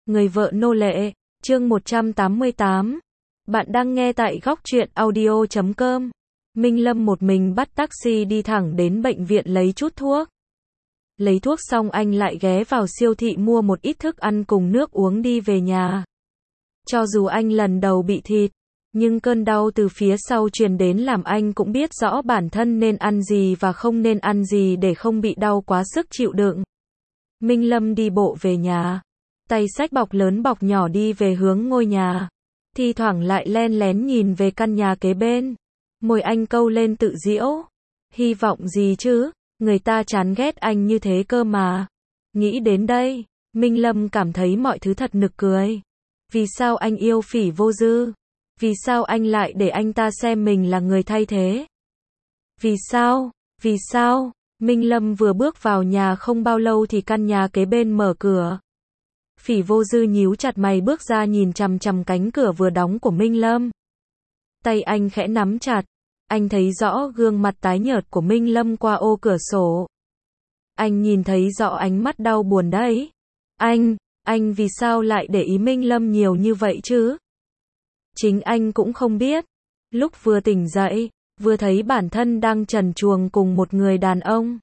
Người vợ nô lệ, chương 188. Bạn đang nghe tại góc truyện audio.com. Minh Lâm một mình bắt taxi đi thẳng đến bệnh viện lấy chút thuốc. Lấy thuốc xong anh lại ghé vào siêu thị mua một ít thức ăn cùng nước uống đi về nhà. Cho dù anh lần đầu bị thịt, nhưng cơn đau từ phía sau truyền đến làm anh cũng biết rõ bản thân nên ăn gì và không nên ăn gì để không bị đau quá sức chịu đựng. Minh Lâm đi bộ về nhà, tay xách bọc lớn bọc nhỏ đi về hướng ngôi nhà. Thi thoảng lại len lén nhìn về căn nhà kế bên. Môi anh câu lên tự giễu. Hy vọng gì chứ, người ta chán ghét anh như thế cơ mà. Nghĩ đến đây, Minh Lâm cảm thấy mọi thứ thật nực cười. Vì sao anh yêu Phỉ Vô Dư? Vì sao anh lại để anh ta xem mình là người thay thế? Vì sao? Vì sao? Minh Lâm vừa bước vào nhà không bao lâu thì căn nhà kế bên mở cửa. Phỉ Vô Dư nhíu chặt mày bước ra nhìn chằm chằm cánh cửa vừa đóng của Minh Lâm. Tay anh khẽ nắm chặt. Anh thấy rõ gương mặt tái nhợt của Minh Lâm qua ô cửa sổ. Anh nhìn thấy rõ ánh mắt đau buồn đấy. Anh vì sao lại để ý Minh Lâm nhiều như vậy chứ? Chính anh cũng không biết. Lúc vừa tỉnh dậy, vừa thấy bản thân đang trần truồng cùng một người đàn ông.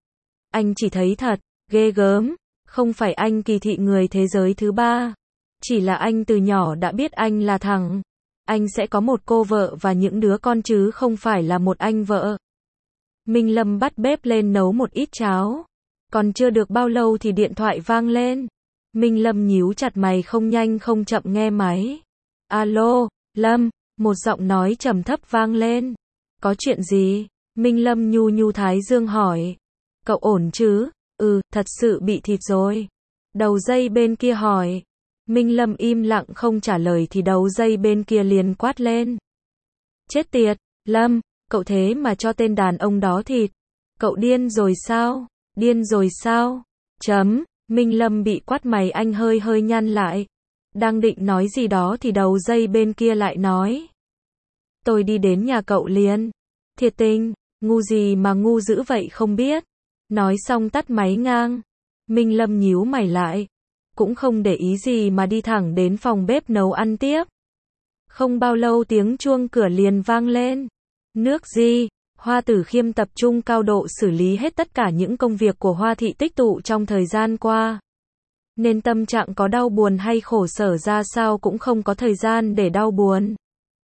Anh chỉ thấy thật ghê gớm. Không phải anh kỳ thị người thế giới thứ ba. Chỉ là anh từ nhỏ đã biết anh là thằng. Anh sẽ có một cô vợ và những đứa con chứ không phải là một anh vợ. Minh Lâm bắt bếp lên nấu một ít cháo. Còn chưa được bao lâu thì điện thoại vang lên. Minh Lâm nhíu chặt mày không nhanh không chậm nghe máy. Alo, Lâm, một giọng nói trầm thấp vang lên. Có chuyện gì? Minh Lâm nhu nhu thái dương hỏi. Cậu ổn chứ? Thật sự bị thịt rồi. Đầu dây bên kia hỏi. Minh Lâm im lặng không trả lời thì đầu dây bên kia liền quát lên. Chết tiệt, Lâm, cậu thế mà cho tên đàn ông đó thịt. Cậu điên rồi sao? Điên rồi sao? Minh Lâm bị quát mày anh hơi nhăn lại. Đang định nói gì đó thì đầu dây bên kia lại nói. Tôi đi đến nhà cậu liền. Thiệt tình, ngu gì mà ngu dữ vậy không biết. Nói xong tắt máy ngang. Minh Lâm nhíu mày lại. Cũng không để ý gì mà đi thẳng đến phòng bếp nấu ăn tiếp. Không bao lâu tiếng chuông cửa liền vang lên. Nước gì? Hoa Tử Khiêm tập trung cao độ xử lý hết tất cả những công việc của Hoa thị tích tụ trong thời gian qua. Nên tâm trạng có đau buồn hay khổ sở ra sao cũng không có thời gian để đau buồn.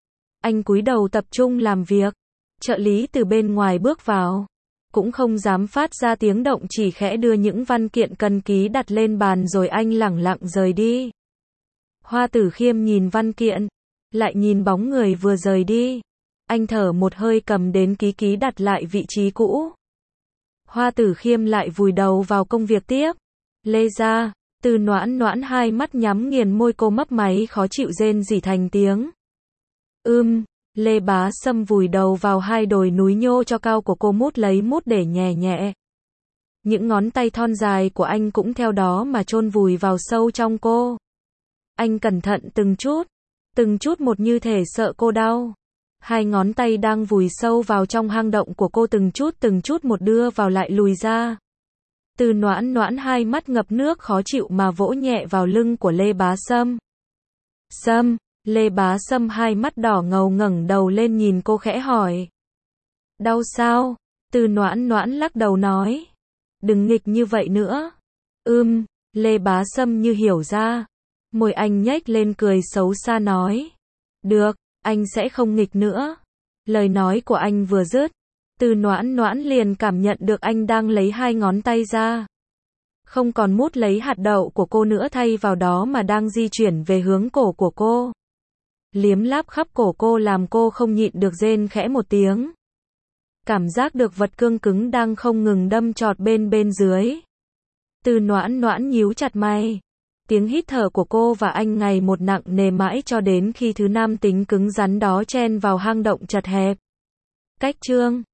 Anh cúi đầu tập trung làm việc. Trợ lý từ bên ngoài bước vào. Cũng không dám phát ra tiếng động chỉ khẽ đưa những văn kiện cần ký đặt lên bàn rồi anh lẳng lặng rời đi. Hoa Tử Khiêm nhìn văn kiện. Lại nhìn bóng người vừa rời đi. Anh thở một hơi cầm đến ký đặt lại vị trí cũ. Hoa Tử Khiêm lại vùi đầu vào công việc tiếp. Lê ra, Từ Noãn Noãn hai mắt nhắm nghiền môi cô mấp máy khó chịu rên rỉ thành tiếng. Lê Bá Sâm vùi đầu vào hai đồi núi nhô cho cao của cô mút lấy mút để nhẹ nhẹ. Những ngón tay thon dài của anh cũng theo đó mà chôn vùi vào sâu trong cô. Anh cẩn thận từng chút một như thể sợ cô đau. Hai ngón tay đang vùi sâu vào trong hang động của cô từng chút một đưa vào lại lùi ra. Từ Noãn Noãn hai mắt ngập nước khó chịu mà vỗ nhẹ vào lưng của Lê Bá Sâm. Lê Bá Sâm hai mắt đỏ ngầu ngẩng đầu lên nhìn cô khẽ hỏi. Đau sao? Từ Noãn Noãn lắc đầu nói. Đừng nghịch như vậy nữa. Lê Bá Sâm như hiểu ra. Môi anh nhếch lên cười xấu xa nói. Được, anh sẽ không nghịch nữa. Lời nói của anh vừa dứt. Từ Noãn Noãn liền cảm nhận được anh đang lấy hai ngón tay ra. Không còn mút lấy hạt đậu của cô nữa thay vào đó mà đang di chuyển về hướng cổ của cô. Liếm láp khắp cổ cô làm cô không nhịn được rên khẽ một tiếng. Cảm giác được vật cương cứng đang không ngừng đâm chọt bên dưới. Từ Noãn Noãn nhíu chặt mày. Tiếng hít thở của cô và anh ngày một nặng nề mãi cho đến khi thứ nam tính cứng rắn đó chen vào hang động chật hẹp. Cách chương